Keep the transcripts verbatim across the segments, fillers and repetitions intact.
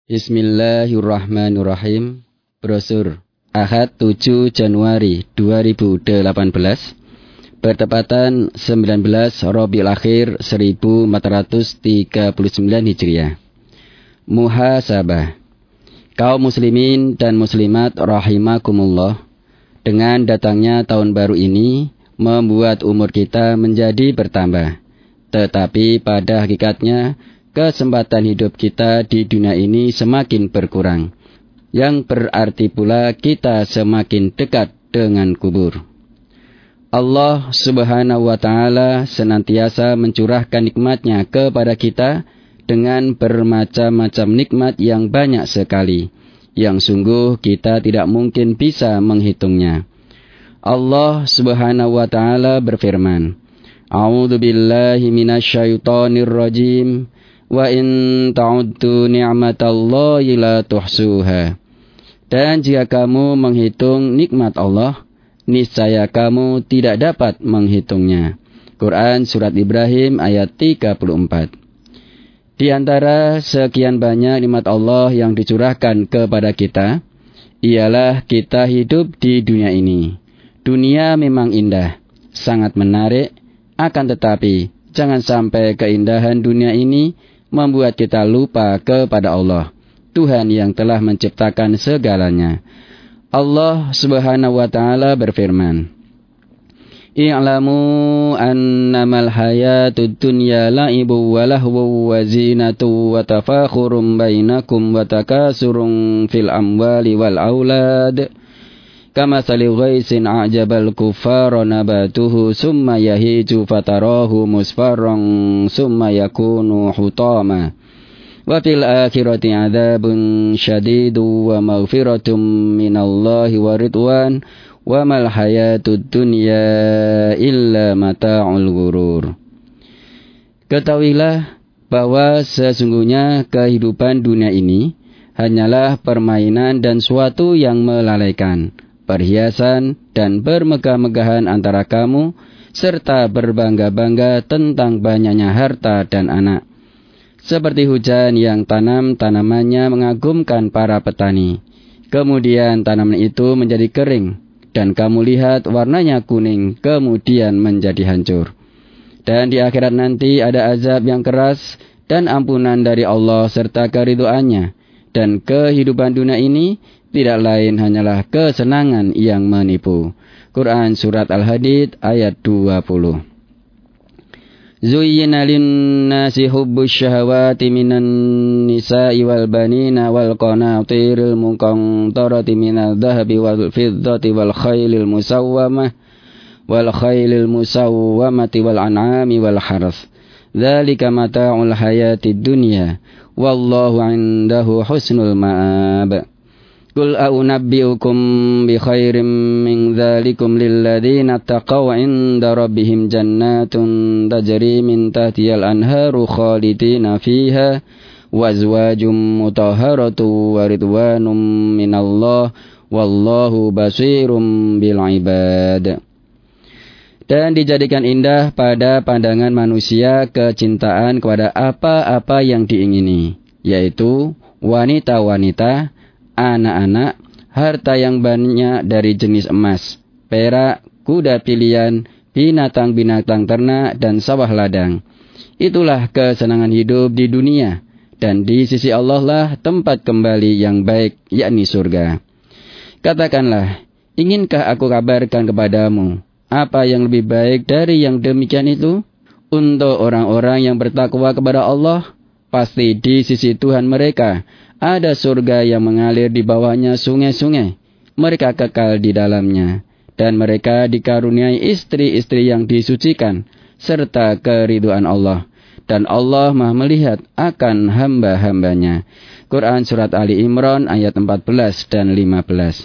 Bismillahirrahmanirrahim. Brosur Ahad tujuh Januari dua ribu delapan belas bertepatan sembilan belas Rabiul Akhir seribu empat ratus tiga puluh sembilan Hijriah. Muhasabah. Kaum muslimin dan muslimat rahimakumullah, dengan datangnya tahun baru ini membuat umur kita menjadi bertambah. Tetapi pada hakikatnya kesempatan hidup kita di dunia ini semakin berkurang, yang berarti pula kita semakin dekat dengan kubur. Allah Subhanahu wa Ta'ala senantiasa mencurahkan nikmatnya kepada kita dengan bermacam-macam nikmat yang banyak sekali, yang sungguh kita tidak mungkin bisa menghitungnya. Allah Subhanahu wa Ta'ala berfirman, A'udzu billahi minasyaitonir rajim. Wa in ta'uddu ni'matallahi la tuhsuha. Dan jika kamu menghitung nikmat Allah, niscaya kamu tidak dapat menghitungnya. Quran Surat Ibrahim ayat tiga puluh empat. Di antara sekian banyak nikmat Allah yang dicurahkan kepada kita, ialah kita hidup di dunia ini. Dunia memang indah, sangat menarik, akan tetapi jangan sampai keindahan dunia ini membuat kita lupa kepada Allah, Tuhan yang telah menciptakan segalanya. Allah Subhanahu wa Ta'ala berfirman, I'lamu annamal hayatud dunya la'ibu wa lahwu wa zinatu wa tafakhurum bainakum wa takasurun fil amwali wal aulad. Kamathali ghaisin a'jabal kuffara nabatuhu summa yahiju fatarahu musfarran summa yakunu hutama. Wa fil akhirati 'adzabun syadidu wa maghfiratum minallahi wa ridwan wa mal hayatud dunya illa mata'ul ghurur. Ketahuilah bahwa sesungguhnya kehidupan dunia ini hanyalah permainan dan suatu yang melalaikan, perhiasan dan bermegah-megahan antara kamu, serta berbangga-bangga tentang banyaknya harta dan anak. Seperti hujan yang tanam tanamannya mengagumkan para petani. Kemudian tanaman itu menjadi kering, dan kamu lihat warnanya kuning, kemudian menjadi hancur. Dan di akhirat nanti ada azab yang keras dan ampunan dari Allah serta keridhoannya. Dan kehidupan dunia ini tidak lain hanyalah kesenangan yang menipu. Quran Surat Al-Hadid ayat dua puluh. Zuyyina lin-nasi hubbus syahawati minan nisa'i wal banina wal qanatiril muqantarati minadh dhahabi wal fiddati wal khailil musawwamah wal khailil musawwamati wal an'ami wal harth. Dzalika mata'ul hayatid dunya wallahu 'indahu husnul ma'ab. Qul a'unabbi'ukum bi khairim min dzalikum lilladzina taqaw 'inda rabbihim jannatun tajri min tahtihal anharu khalidina fiha wa azwajum mutahharatu wa ridwanum minallah wallahu basirum bil ibad. Dan dijadikan indah pada pandangan manusia kecintaan kepada apa-apa yang diingini, yaitu wanita-wanita, anak-anak, harta yang banyak dari jenis emas, perak, kuda pilihan, binatang-binatang ternak, dan sawah ladang. Itulah kesenangan hidup di dunia, dan di sisi Allah lah tempat kembali yang baik, yakni surga. Katakanlah, inginkah aku kabarkan kepadamu apa yang lebih baik dari yang demikian itu? Untuk orang-orang yang bertakwa kepada Allah, pasti di sisi Tuhan mereka ada surga yang mengalir di bawahnya sungai-sungai. Mereka kekal di dalamnya. Dan mereka dikaruniai istri-istri yang disucikan, serta keridhaan Allah. Dan Allah Maha melihat akan hamba-hambanya. Quran Surat Ali Imran ayat empat belas dan lima belas.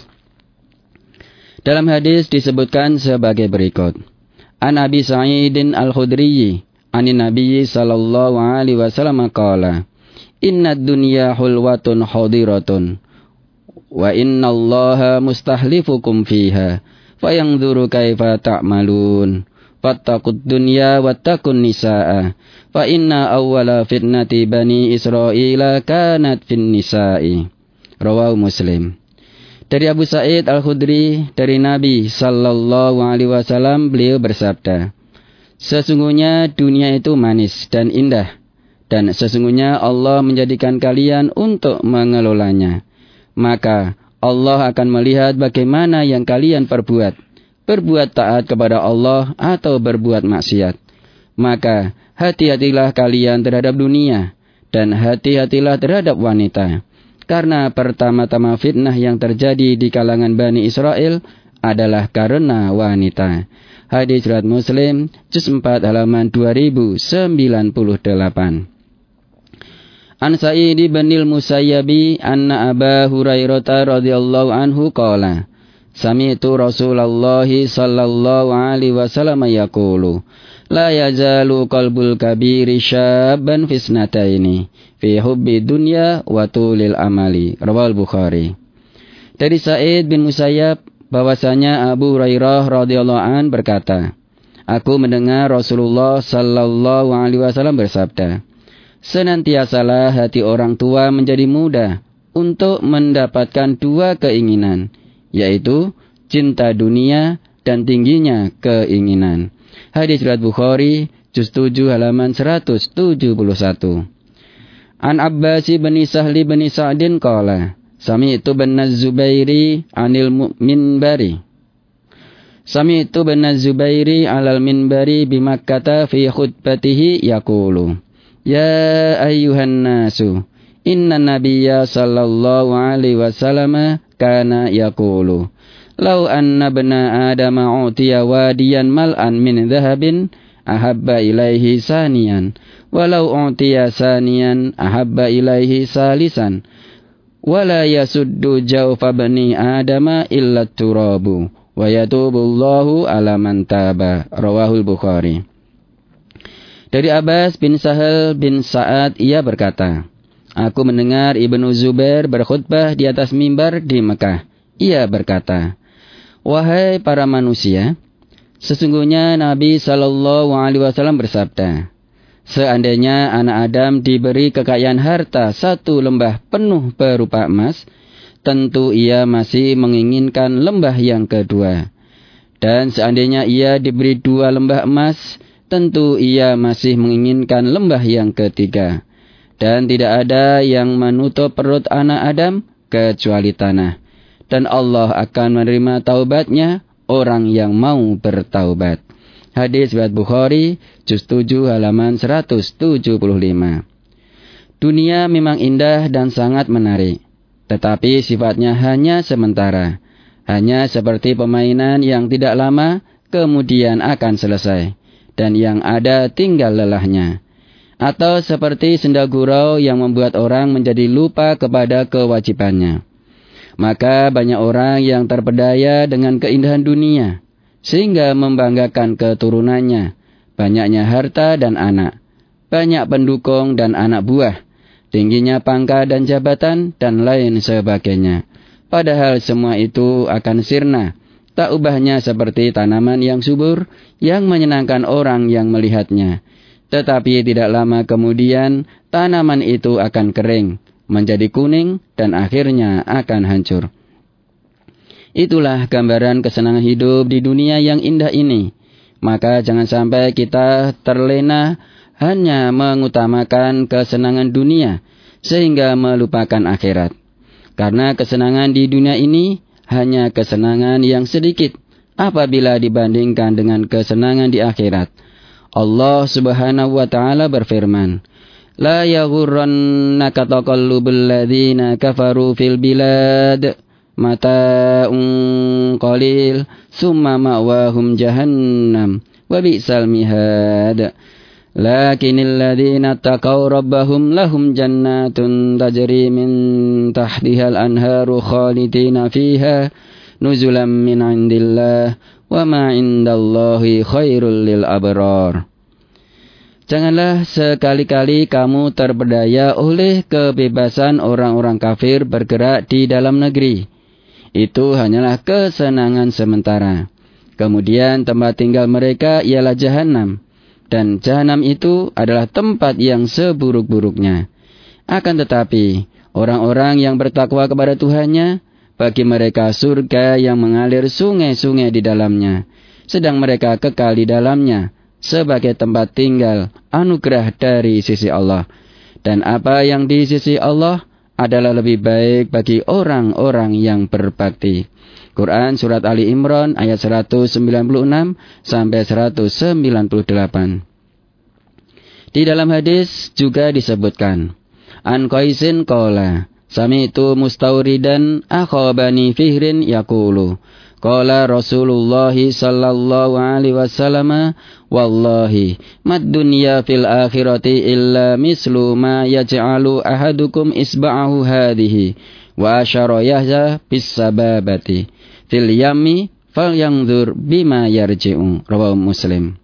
Dalam hadis disebutkan sebagai berikut. An Abi Sa'idin Al-Khudriyi, anin Nabi sallallahu alaihi wasallam qala, Inna dunya hulwatun hadiratun wa inna allaha mustahlifukum fiha fayanzuru kaifa ta'malun fattaqud dunya wattaqun nisaa fa inna awwala fitnati bani Israila kanat fin nisa'i. Rawahu Muslim. Dari Abu Sa'id Al-Khudri dari Nabi sallallahu alaihi wasallam, beliau bersabda, sesungguhnya dunia itu manis dan indah, dan sesungguhnya Allah menjadikan kalian untuk mengelolanya. Maka Allah akan melihat bagaimana yang kalian perbuat, berbuat taat kepada Allah atau berbuat maksiat. Maka hati-hatilah kalian terhadap dunia, dan hati-hatilah terhadap wanita. Karena pertama-tama fitnah yang terjadi di kalangan Bani Israel adalah karena wanita. Hadis riwayat Muslim, juz empat halaman dua ribu sembilan puluh delapan. An Sa'id bin al-Musayyabi anna Aba Hurairah radhiyallahu anhu qala sami'tu Rasulullah sallallahu alaihi wasallam yaqulu la yazalu qalbul kabiri syabban fisnataini fi hubbi dunya wa tulil amali. Rawal Bukhari. Dari Sa'id bin Musayyab bahwasanya Abu Hurairah radhiyallahu an berkata, aku mendengar Rasulullah sallallahu alaihi wasallam bersabda, senantiasalah hati orang tua menjadi mudah untuk mendapatkan dua keinginan, yaitu cinta dunia dan tingginya keinginan. Hadis riwayat Bukhari, juz tujuh halaman seratus tujuh puluh satu. An Abbas bin Sahli bin Sa'din qala sami'tu bin Az-Zubairi 'anil minbari sami'tu bin Az-Zubairi 'alal minbari bi Makkah fi khutbatihi yaqulu ya ayyuhan nasu inna nabiyya sallallahu alaihi wasallam kana yaqulu law anna bana adama utiya wadiyan mal'an min dhahabin ahabba ilaihi saniyan walau utiya saniyan ahabba ilaihi salisan wala yasuddu jawfa bani adama illa turabu wa yatubullahu ala man taba. Rawahul Bukhari. Dari Abbas bin Sahal bin Sa'ad, ia berkata, aku mendengar Ibnu Zubair berkhutbah di atas mimbar di Mekah. Ia berkata, wahai para manusia, sesungguhnya Nabi sallallahu alaihi wasallam bersabda, seandainya anak Adam diberi kekayaan harta satu lembah penuh berupa emas, tentu ia masih menginginkan lembah yang kedua. Dan seandainya ia diberi dua lembah emas, tentu ia masih menginginkan lembah yang ketiga. Dan tidak ada yang menutup perut anak Adam kecuali tanah. Dan Allah akan menerima taubatnya orang yang mau bertaubat. Hadis riwayat Bukhari, juz tujuh halaman seratus tujuh puluh lima. Dunia memang indah dan sangat menarik, tetapi sifatnya hanya sementara. Hanya seperti permainan yang tidak lama kemudian akan selesai, dan yang ada tinggal lelahnya. Atau seperti senda gurau yang membuat orang menjadi lupa kepada kewajibannya. Maka banyak orang yang terpedaya dengan keindahan dunia, sehingga membanggakan keturunannya, banyaknya harta dan anak, banyak pendukung dan anak buah, tingginya pangkat dan jabatan, dan lain sebagainya. Padahal semua itu akan sirna, tak ubahnya seperti tanaman yang subur, yang menyenangkan orang yang melihatnya. Tetapi tidak lama kemudian, tanaman itu akan kering, menjadi kuning, dan akhirnya akan hancur. Itulah gambaran kesenangan hidup di dunia yang indah ini. Maka jangan sampai kita terlena hanya mengutamakan kesenangan dunia, sehingga melupakan akhirat. Karena kesenangan di dunia ini hanya kesenangan yang sedikit apabila dibandingkan dengan kesenangan di akhirat. Allah subhanahu wa ta'ala berfirman, la yaghurrannaka taqallubul ladzina kafaru fil bilad mata'un qalil summa ma'wahum jahannam wa bi'sal mihad lakinil ladzina taqaw rabbahum lahum jannatun tajri min tahtihal anharu khalidina fiha nuzulam min indillah wa ma indallahi khairul lil abrar. Janganlah sekali-kali kamu terpedaya oleh kebebasan orang-orang kafir bergerak di dalam negeri. Itu hanyalah kesenangan sementara. Kemudian tempat tinggal mereka ialah jahanam. Dan jahanam itu adalah tempat yang seburuk-buruknya. Akan tetapi, orang-orang yang bertakwa kepada Tuhannya, bagi mereka surga yang mengalir sungai-sungai di dalamnya. Sedang mereka kekal di dalamnya sebagai tempat tinggal anugerah dari sisi Allah. Dan apa yang di sisi Allah adalah lebih baik bagi orang-orang yang berbakti. Quran Surat Ali Imran ayat seratus sembilan puluh enam sampai seratus sembilan puluh delapan. Di dalam hadis juga disebutkan, An Qaisin qala, sami'tu Mustawridan akha Bani Fihrin yaqulu, qala Rasulullah sallallahu alaihi wasallam, wallahi mad dunya fil akhirati illa mislu ma yaj'alu ahadukum isba'ahu hadhihi wa asyara yahza bis sababati fil yami falyanzur bima yarji'u. Rawahu Muslim.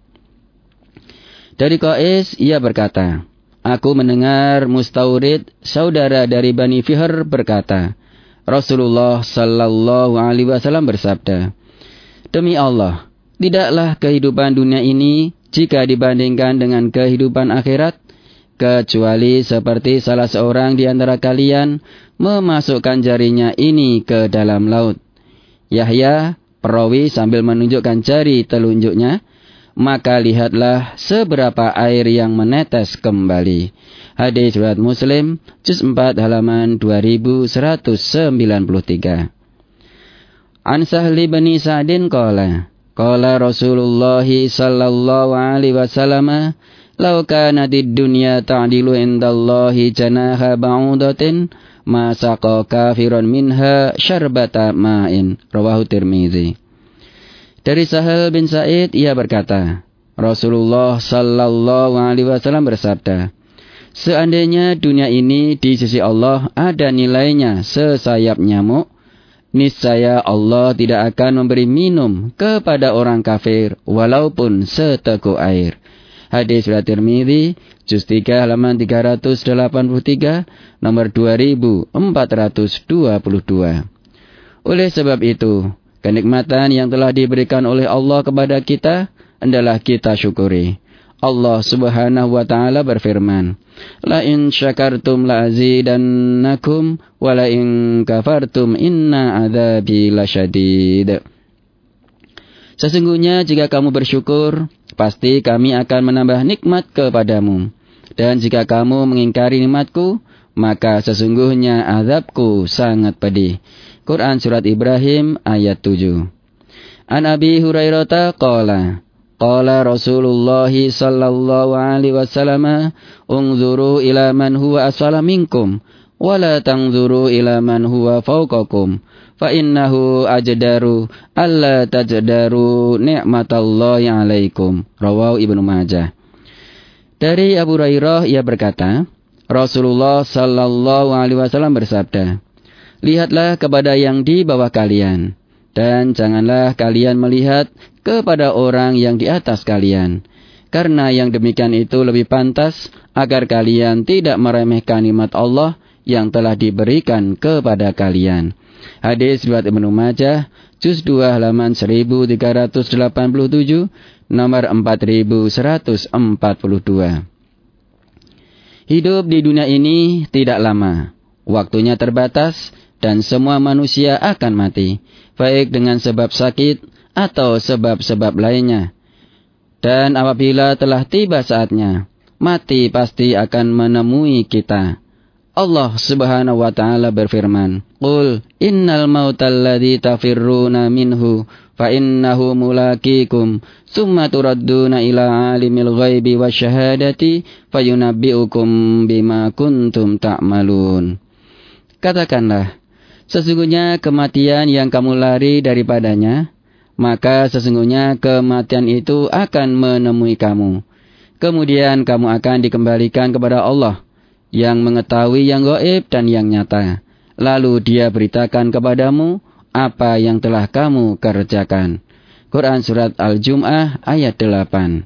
Dari Qais ia berkata, aku mendengar Mustawrid saudara dari Bani Fihr berkata, Rasulullah sallallahu alaihi wasallam bersabda, demi Allah, tidaklah kehidupan dunia ini jika dibandingkan dengan kehidupan akhirat, kecuali seperti salah seorang di antara kalian memasukkan jarinya ini ke dalam laut. Yahya, perawi sambil menunjukkan jari telunjuknya, maka lihatlah seberapa air yang menetes kembali. Hadis riwayat Muslim, juz empat halaman dua ribu seratus sembilan puluh tiga. An Sahli bin Sa'din qala, qala Rasulullah sallallahu alaihi wasallam, law kanatid dunya ta'dilu indallahi janaha ba'udatin ma saqa kafiran minha syarbata ma'in. Rawahu Tirmizi. Dari Sahal bin Sa'id ia berkata, Rasulullah sallallahu alaihi wasallam bersabda, seandainya dunia ini di sisi Allah ada nilainya sesayap nyamuk, niscaya Allah tidak akan memberi minum kepada orang kafir walaupun seteguk air. Hadis riwayat Tirmizi, juz tiga halaman tiga ratus delapan puluh tiga, nomor dua ribu empat ratus dua puluh dua. Oleh sebab itu, kenikmatan yang telah diberikan oleh Allah kepada kita hendaklah kita syukuri. Allah Subhanahu wa taala berfirman, la in syakartum la azidannakum wa la in kafartum inna adzabi lasyadid. Sesungguhnya jika kamu bersyukur, pasti kami akan menambah nikmat kepadamu. Dan jika kamu mengingkari nikmatku, maka sesungguhnya azabku sangat pedih. Quran Surat Ibrahim ayat tujuh. An Abi Hurairah qala, qala Rasulullah sallallahu alaihi wasallam, unzuru ila man huwa asfala minkum, wa la tanzuru ila man huwa fawqakum. Fa innahu ajdaru alla tajdaru ni'matallahi alaikum. Rawahu Ibnu Majah. Dari Abu Hurairah ia berkata, Rasulullah sallallahu alaihi wasallam bersabda, lihatlah kepada yang di bawah kalian, dan janganlah kalian melihat kepada orang yang di atas kalian, karena yang demikian itu lebih pantas agar kalian tidak meremehkan nikmat Allah yang telah diberikan kepada kalian. Hadis riwayat Ibnu Majah, juz dua halaman seribu tiga ratus delapan puluh tujuh, nomor empat ribu seratus empat puluh dua. Hidup di dunia ini tidak lama, waktunya terbatas, dan semua manusia akan mati, baik dengan sebab sakit atau sebab-sebab lainnya. Dan apabila telah tiba saatnya, mati pasti akan menemui kita. Allah Subhanahu wa taala berfirman, qul innal mautal ladzi tafirruna minhu fa innahu mulaqikum summa turadduna ila alimil ghaibi wasyahadati fayunabbiukum bima kuntum ta'malun. Katakanlah, sesungguhnya kematian yang kamu lari daripadanya, maka sesungguhnya kematian itu akan menemui kamu. Kemudian kamu akan dikembalikan kepada Allah yang mengetahui yang gaib dan yang nyata. Lalu dia beritakan kepadamu apa yang telah kamu kerjakan. Quran Surat Al-Jum'ah ayat delapan.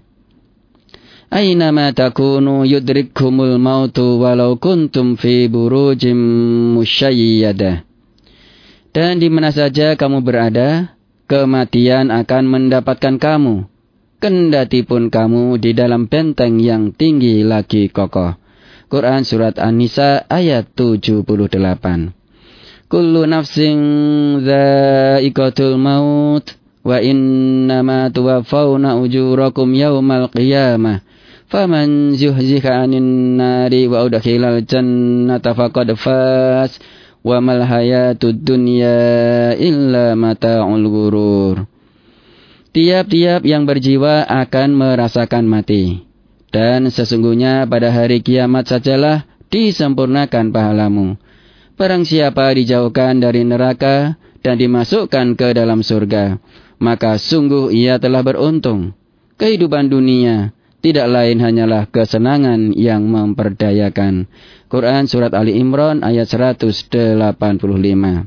Aynama takunu yudrikkumul mautu walau kuntum fi burujim musyayyadah. Dan di mana saja kamu berada, kematian akan mendapatkan kamu, kendati pun kamu di dalam benteng yang tinggi lagi kokoh. Quran Surat An-Nisa ayat tujuh puluh delapan. Kullu nafsin dha'iqatul maut wa innama tuwaffawna ujurakum yawmal qiyamah. Faman zuhziha 'anil nari wa udkhilal jannata faqad faz wa mal hayatud dunya illa mata'ul ghurur. Tiap-tiap yang berjiwa akan merasakan mati, dan sesungguhnya pada hari kiamat sajalah disempurnakan pahalamu. Barang siapa dijauhkan dari neraka dan dimasukkan ke dalam surga, maka sungguh ia telah beruntung. Kehidupan dunia tidak lain hanyalah kesenangan yang memperdayakan. Quran Surat Ali Imran ayat seratus delapan puluh lima.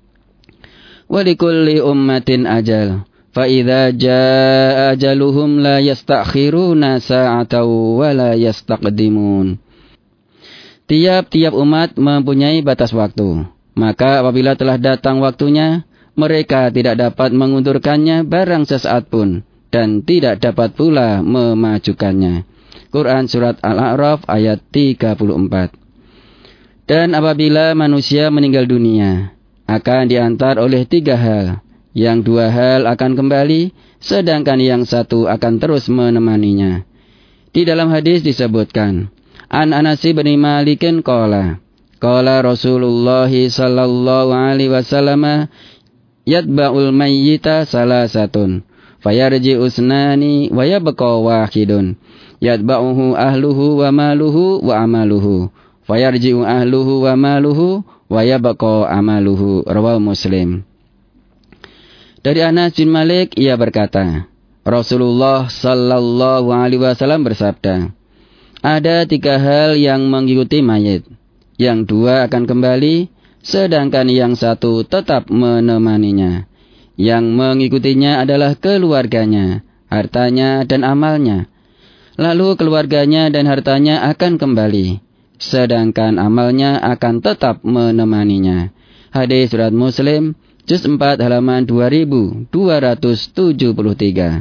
Walikulli ummatin ajal, fa idza jaa ajaluhum la yastakhiruna sa'atan wa la yastaqdimun. Tiap-tiap umat mempunyai batas waktu, maka apabila telah datang waktunya, mereka tidak dapat mengundurkannya barang sesaat pun, dan tidak dapat pula memajukannya. Quran Surat Al-A'raf ayat tiga puluh empat. Dan apabila manusia meninggal dunia, akan diantar oleh tiga hal. Yang dua hal akan kembali, sedangkan yang satu akan terus menemaninya. Di dalam hadis disebutkan, An Anas bin Malikin qala, qala Rasulullah sallallahu alaihi wasallam, yatba'ul mayyita salasatun, fayarji usnani wa yabqa wahidun, yatba'uhu ahluhu wa maluhu wa amaluhu, fayarji'u ahluhu wa maluhu wa yabqa amaluhu. Rawahu Muslim. Dari Anas bin Malik, ia berkata, Rasulullah sallallahu alaihi wasallam bersabda, ada tiga hal yang mengikuti mayit. Yang dua akan kembali, sedangkan yang satu tetap menemaninya. Yang mengikutinya adalah keluarganya, hartanya dan amalnya. Lalu keluarganya dan hartanya akan kembali, sedangkan amalnya akan tetap menemaninya. Hadis Surat Muslim, juz empat halaman dua ribu dua ratus tujuh puluh tiga.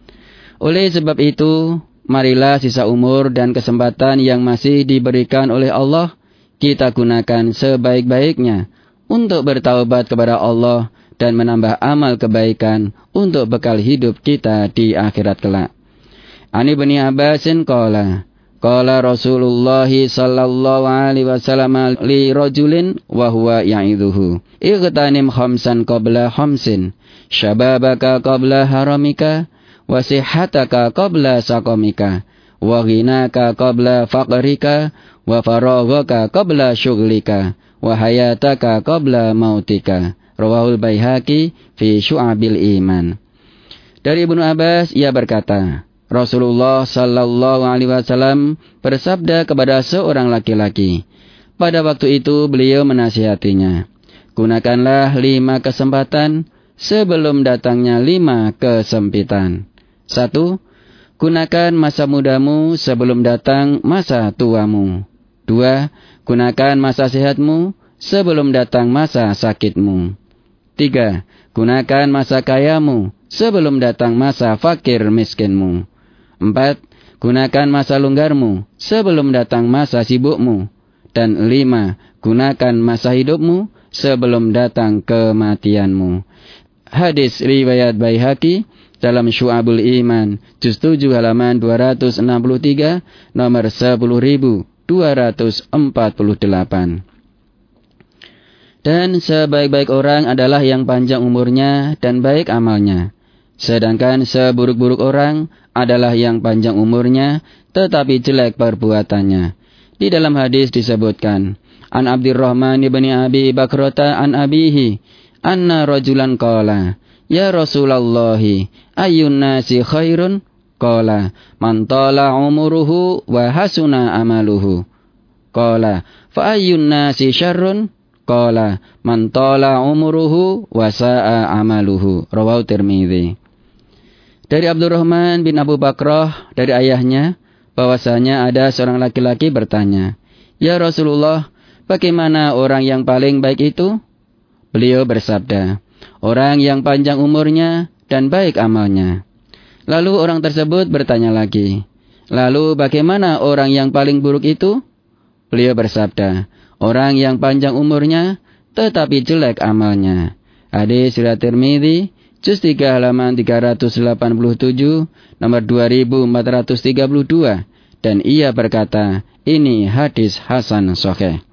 Oleh sebab itu, marilah sisa umur dan kesempatan yang masih diberikan oleh Allah, kita gunakan sebaik-baiknya untuk bertaubat kepada Allah dan menambah amal kebaikan untuk bekal hidup kita di akhirat kelak. Ani bin Abbasin qala, qala Rasulullah sallallahu alaihi wasallam li rajulin wa huwa ya'idhuhu, ightanim khamsan qabla khamsin, syababaka qabla haramika, wasihataka qabla saqamika, wa ghinaka qabla faqrika, wa faraghaka qabla syughlika, wa hayataka qabla mautika. Rawahul Baihaqi fi Syu'abil Iman. Dari Ibnu Abbas, ia berkata, Rasulullah sallallahu alaihi wasallam bersabda kepada seorang laki-laki. Pada waktu itu beliau menasihatinya, gunakanlah lima kesempatan sebelum datangnya lima kesempitan. Satu, gunakan masa mudamu sebelum datang masa tuamu. Dua, gunakan masa sehatmu sebelum datang masa sakitmu. Tiga, gunakan masa kayamu sebelum datang masa fakir miskinmu. Empat, gunakan masa longgarmu sebelum datang masa sibukmu. Dan lima, gunakan masa hidupmu sebelum datang kematianmu. Hadis riwayat Baihaqi dalam Syu'abul Iman, juz tujuh halaman dua ratus enam puluh tiga, nomor sepuluh ribu dua ratus empat puluh delapan. Dan sebaik-baik orang adalah yang panjang umurnya dan baik amalnya. Sedangkan seburuk-buruk orang adalah yang panjang umurnya tetapi jelek perbuatannya. Di dalam hadis disebutkan, An Abdurrahman ibn Abi Bakrata an abihi, anna rajulan qala, Ya Rasulullah, ayyun nasi khairun? Qala, man tala umuruhu wa hasuna amaluhu. Qala, fa ayyun nasi syarrun? Qala, man tala umuruhu wa sa'a amaluhu. Rawahu Tirmidzi. Dari Abdurrahman bin Abu Bakrah, dari ayahnya, bahwasanya ada seorang laki-laki bertanya, Ya Rasulullah, bagaimana orang yang paling baik itu? Beliau bersabda, orang yang panjang umurnya dan baik amalnya. Lalu orang tersebut bertanya lagi, lalu bagaimana orang yang paling buruk itu? Beliau bersabda, orang yang panjang umurnya tetapi jelek amalnya. Hadis riwayat Tirmidzi, juz tiga halaman tiga ratus delapan puluh tujuh, nomor dua ribu empat ratus tiga puluh dua. Dan ia berkata, ini hadis hasan sahih.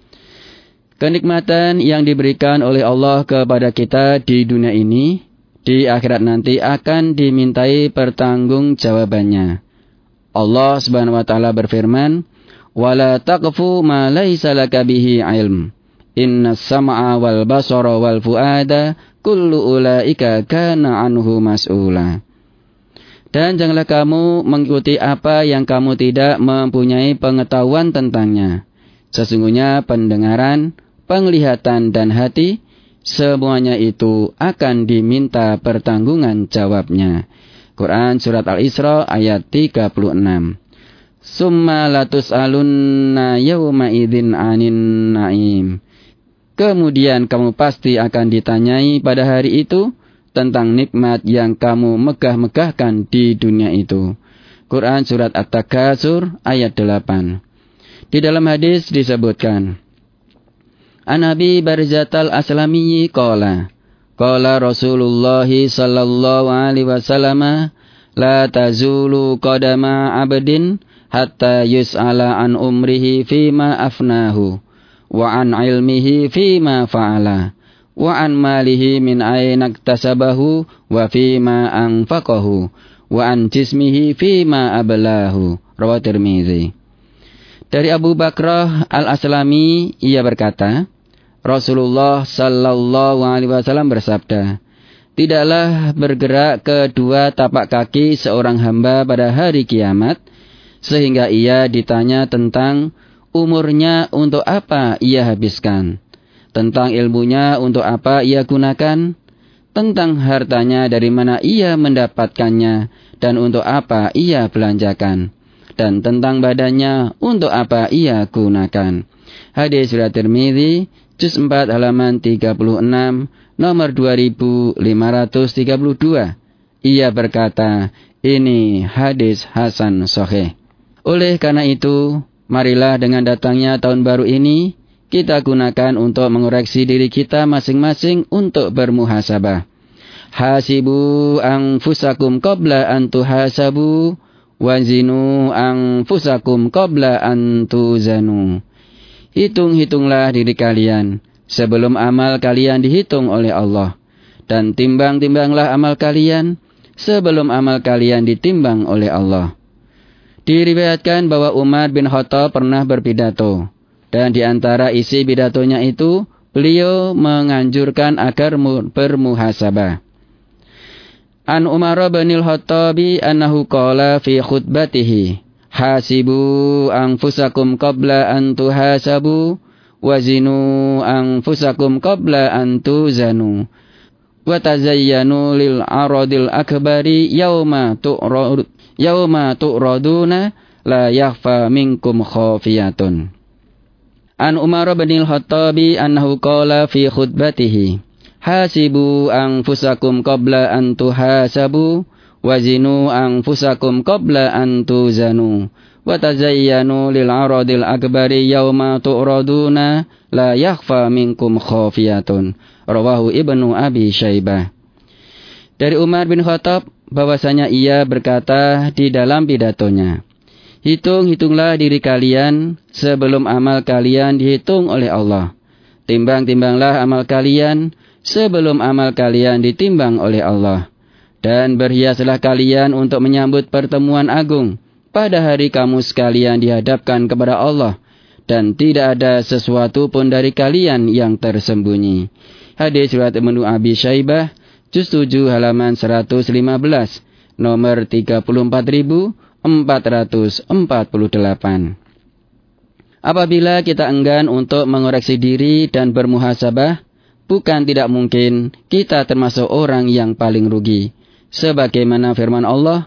Kenikmatan yang diberikan oleh Allah kepada kita di dunia ini, di akhirat nanti akan dimintai pertanggungjawabannya. Allah Subhanahu wa taala berfirman, "Wala taqfu ma laisa laka bihi ilm. Innas sam'a wal basara wal fuada kullu ulaika kana anhu mas'ula." Dan janganlah kamu mengikuti apa yang kamu tidak mempunyai pengetahuan tentangnya. Sesungguhnya pendengaran, penglihatan dan hati, semuanya itu akan diminta pertanggungan jawabnya. Quran Surat Al-Isra ayat tiga puluh enam. Summa latus'alunna yawma idzin 'anin na'im. Kemudian kamu pasti akan ditanyai pada hari itu tentang nikmat yang kamu megah-megahkan di dunia itu. Quran Surat At-Takasur ayat delapan. Di dalam hadis disebutkan, An Abi Barzatal Aslami qala qala Rasulullah sallallahu alaihi wasallam la tazulu qadama 'abdin hatta yus'ala an umrihi fima afnahu wa an ilmihi fima fa'ala wa an malihi min ayna iktasabahu wa fima anfaqahu wa an jismihi fima ablahu. Rawahu Tirmidzi. Dari Abu Bakrah Al-Aslami, ia berkata, Rasulullah sallallahu alaihi wasallam bersabda, tidaklah bergerak kedua tapak kaki seorang hamba pada hari kiamat, sehingga ia ditanya tentang umurnya untuk apa ia habiskan, tentang ilmunya untuk apa ia gunakan, tentang hartanya dari mana ia mendapatkannya dan untuk apa ia belanjakan, dan tentang badannya untuk apa ia gunakan. Hadis riwayat Tirmidzi, juz empat halaman tiga puluh enam, nomor dua ribu lima ratus tiga puluh dua. Ia berkata, ini hadis hasan sahih. Oleh karena itu, marilah dengan datangnya tahun baru ini, kita gunakan untuk mengoreksi diri kita masing-masing untuk bermuhasabah. Hasibu anfusakum qabla an tuhasabu, wazinu anfusakum qabla an tuzanu. Hitung-hitunglah diri kalian sebelum amal kalian dihitung oleh Allah, dan timbang-timbanglah amal kalian sebelum amal kalian ditimbang oleh Allah. Diriwayatkan bahwa Umar bin Khattab pernah berpidato, dan di antara isi pidatonya itu, beliau menganjurkan agar bermuhasabah. An Umar bin Khattab annahu qala fi khutbatihi, hasibu anfusakum qabla an tuhasabu, wazinu anfusakum qabla an tuzanu, wa tazayyanu lil aradil akbari yawma tu'rad yawma tu'raduna la yakhfa minkum khafiyatun. An Umar bin Khattab annahu qala fi khutbatihi, hasibu anfusakum qabla an tuhasabu, wazinu anfusakum qabla an tuzanu, wa tazayyanu lil aradil akbari yawma tu'raduna la yakhfa minkum khafiyatun. Rawahu Ibnu Abi Syaibah. Dari Umar bin Khattab bahwasanya ia berkata di dalam pidatonya, hitung-hitunglah diri kalian sebelum amal kalian dihitung oleh Allah. Timbang-timbanglah amal kalian sebelum amal kalian ditimbang oleh Allah. Dan berhiaslah kalian untuk menyambut pertemuan agung pada hari kamu sekalian dihadapkan kepada Allah, dan tidak ada sesuatu pun dari kalian yang tersembunyi. Hadis riwayat Ibnu Abi Syaibah, juz tujuh halaman seratus lima belas, nomor tiga puluh empat ribu empat ratus empat puluh delapan. Apabila kita enggan untuk mengoreksi diri dan bermuhasabah, bukan tidak mungkin kita termasuk orang yang paling rugi. Sebagaimana firman Allah,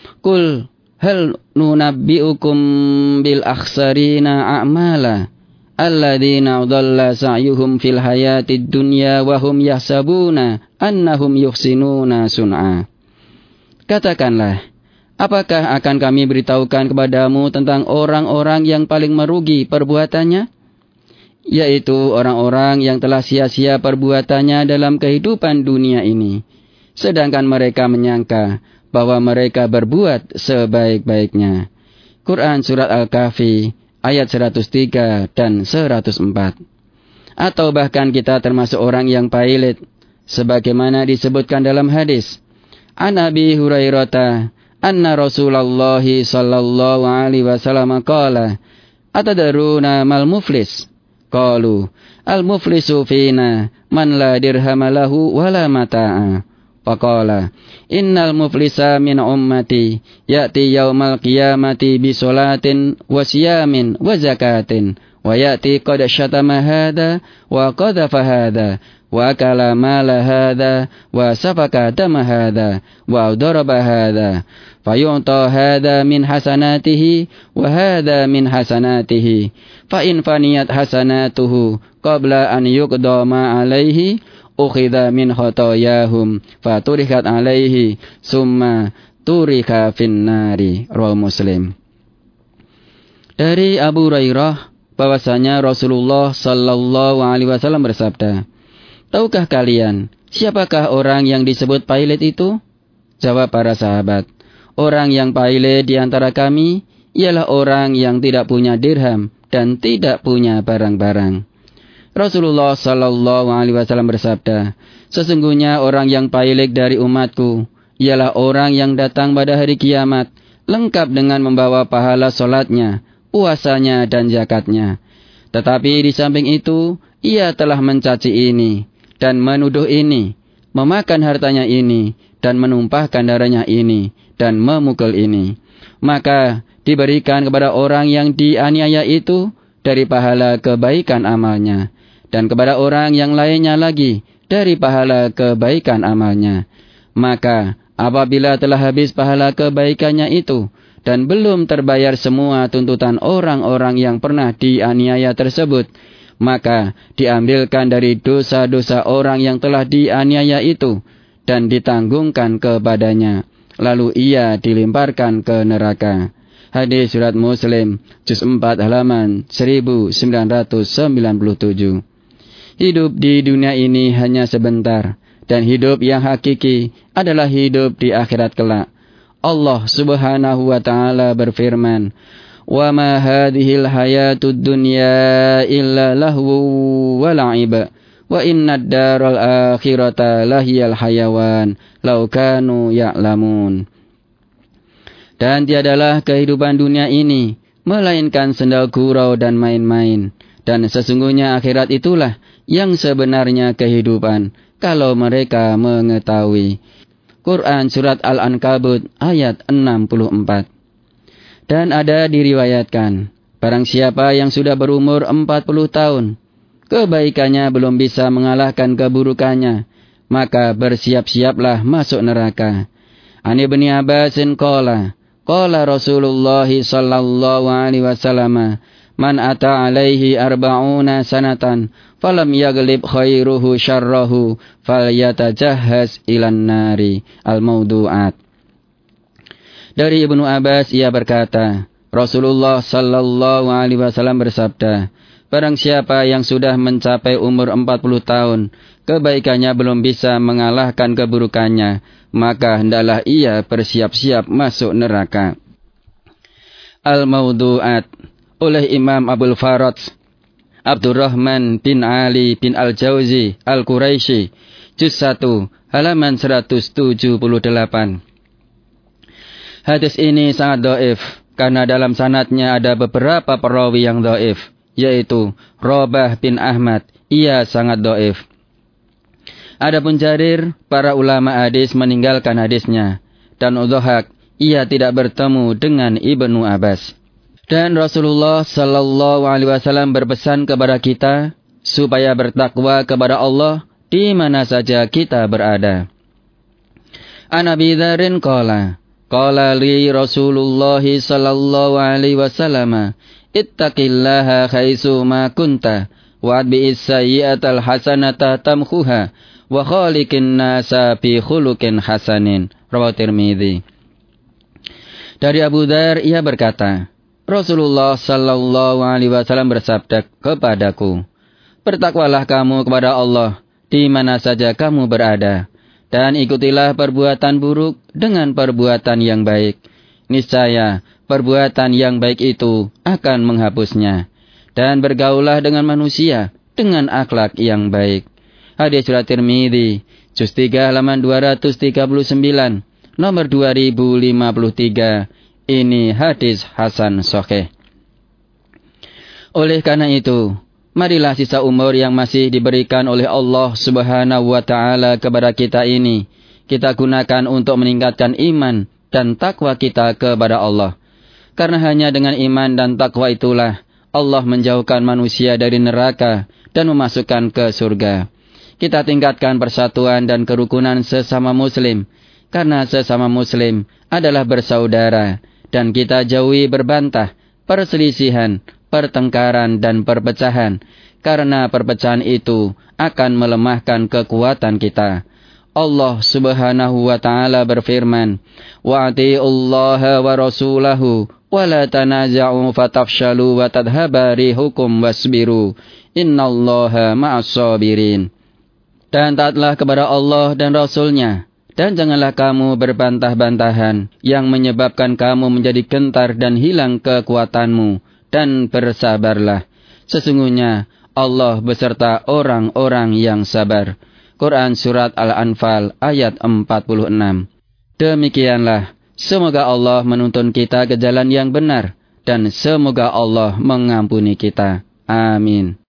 Qul hal nunabbi'ukum bil akhsarina a'mala alladzina dhalla sa'yuhum fil hayatid dunya wa hum yahsabuna annahum yuhsinuna sun'a. Katakanlah, apakah akan kami beritahukan kepadamu tentang orang-orang yang paling merugi perbuatannya? Yaitu orang-orang yang telah sia-sia perbuatannya dalam kehidupan dunia ini, sedangkan mereka menyangka bahwa mereka berbuat sebaik-baiknya. Quran Surat Al-Kahfi ayat seratus tiga dan seratus empat. Atau bahkan kita termasuk orang yang pailit, sebagaimana disebutkan dalam hadis. An Abi Hurairah anna Rasulullah sallallahu alaihi wasallam qala, atadruna mal muflis? Qalu, al-muflisu fina man la dirhama lahu wala mata'a. Faqala, innal muflisa min ummati ya'ti yaumal qiyamati bi sholatin wa siyamin wa zakatin wa ya'ti qad syatama hadha wa qadhafa hadha wa akala mala hadha wa safaka dama hadha wa daraba hadha fayu'ta hadha min hasanatihi wa hadha min hasanatihi fa in faniyat hasanatuhu qabla an yuqda ma alaihi ukhidha min khotoyahum faturikat alaihi summa turika finnari. Rawahu Muslim. Dari Abu Hurairah bahwasanya Rasulullah sallallahu alaihi wasallam bersabda, tahukah kalian siapakah orang yang disebut pailit itu? Jawab para sahabat, orang yang pailit di antara kami ialah orang yang tidak punya dirham dan tidak punya barang-barang. Rasulullah sallallahu alaihi wasallam bersabda, sesungguhnya orang yang pailik dari umatku ialah orang yang datang pada hari kiamat lengkap dengan membawa pahala solatnya, puasanya dan zakatnya. Tetapi di samping itu ia telah mencaci ini dan menuduh ini, memakan hartanya ini dan menumpahkan darahnya ini dan memukul ini. Maka diberikan kepada orang yang dianiaya itu dari pahala kebaikan amalnya, dan kepada orang yang lainnya lagi dari pahala kebaikan amalnya. Maka apabila telah habis pahala kebaikannya itu dan belum terbayar semua tuntutan orang-orang yang pernah dianiaya tersebut, maka diambilkan dari dosa-dosa orang yang telah dianiaya itu dan ditanggungkan kepadanya, lalu ia dilemparkan ke neraka. Hadis Surat Muslim juz empat halaman seribu sembilan ratus sembilan puluh tujuh. Hidup di dunia ini hanya sebentar, dan hidup yang hakiki adalah hidup di akhirat kelak. Allah Subhanahu wa taala berfirman, "Wa ma hadhil hayatud dunya illa lahu wa la'ib, wa innad daral akhirata lahiyal hayawan, law kanu ya'lamun." Dan tiadalah kehidupan dunia ini melainkan senda gurau dan main-main, dan sesungguhnya akhirat itulah yang sebenarnya kehidupan, kalau mereka mengetahui. Quran Surat Al-Ankabut ayat enam puluh empat. Dan ada diriwayatkan, barang siapa yang sudah berumur empat puluh tahun, kebaikannya belum bisa mengalahkan keburukannya, maka bersiap-siaplah masuk neraka. Ani Ibnu Abbasin qala, qala Rasulullah sallallahu alaihi wasallam, man ata alaihi arba'una sanatan falam yaglib khairuhu syarrahu falyatajahhaz ilan nari. Al-Mawdu'at. Dari Ibnu Abbas ia berkata, Rasulullah sallallahu alaihi wasallam bersabda, barang siapa yang sudah mencapai umur empat puluh tahun, kebaikannya belum bisa mengalahkan keburukannya, maka hendaklah ia bersiap-siap masuk neraka. Al-Mawdu'at oleh Imam Abul Farad Abdurrahman bin Ali bin Al-Jauzi Al-Quraisy, juz satu halaman seratus tujuh puluh delapan. Hadis ini sangat dhaif karena dalam sanadnya ada beberapa perawi yang dhaif, yaitu Rabah bin Ahmad, ia sangat dhaif. Adapun Jarir, para ulama hadis meninggalkan hadisnya, dan Udhahak, ia tidak bertemu dengan Ibnu Abbas. Dan Rasulullah sallallahu alaihi wasallam berpesan kepada kita supaya bertakwa kepada Allah di mana saja kita berada. An Abi Dzarrin qala, qala li Rasulullah sallallahu alaihi wasallam, ittaqillaha haitsu ma kunta wa atbi'is sayyi'atal hasanata tamhuha wa khaliqin nasa bi khuluqin hasanin. Rawahu Tirmidzi. Dari Abu Dzar ia berkata, Rasulullah sallallahu alaihi wasallam bersabda kepadaku, bertakwalah kamu kepada Allah di mana saja kamu berada, dan ikutilah perbuatan buruk dengan perbuatan yang baik. Niscaya perbuatan yang baik itu akan menghapusnya, dan bergaulah dengan manusia dengan akhlak yang baik. Hadis riwayat Tirmidzi, juz tiga halaman dua ratus tiga puluh sembilan, nomor dua ribu lima puluh tiga. Ini hadis hasan sahih. Oleh karena itu, marilah sisa umur yang masih diberikan oleh Allah Subhanahu wa taala kepada kita ini kita gunakan untuk meningkatkan iman dan takwa kita kepada Allah. Karena hanya dengan iman dan takwa itulah Allah menjauhkan manusia dari neraka dan memasukkan ke surga. Kita tingkatkan persatuan dan kerukunan sesama muslim, karena sesama muslim adalah bersaudara, dan kita jauhi berbantah, perselisihan, pertengkaran dan perpecahan, karena perpecahan itu akan melemahkan kekuatan kita. Allah Subhanahu wa taala berfirman, "Wa atiiullaha wa rasulahu wa la tanaza'u fatafshalu wa tadhhaba rihukum wasbiru. Innallaha ma'as sabirin." Dan taatlah kepada Allah dan Rasul-Nya, dan janganlah kamu berbantah-bantahan yang menyebabkan kamu menjadi gentar dan hilang kekuatanmu, dan bersabarlah. Sesungguhnya Allah beserta orang-orang yang sabar. Quran Surat Al-Anfal ayat empat puluh enam. Demikianlah, semoga Allah menuntun kita ke jalan yang benar, dan semoga Allah mengampuni kita. Amin.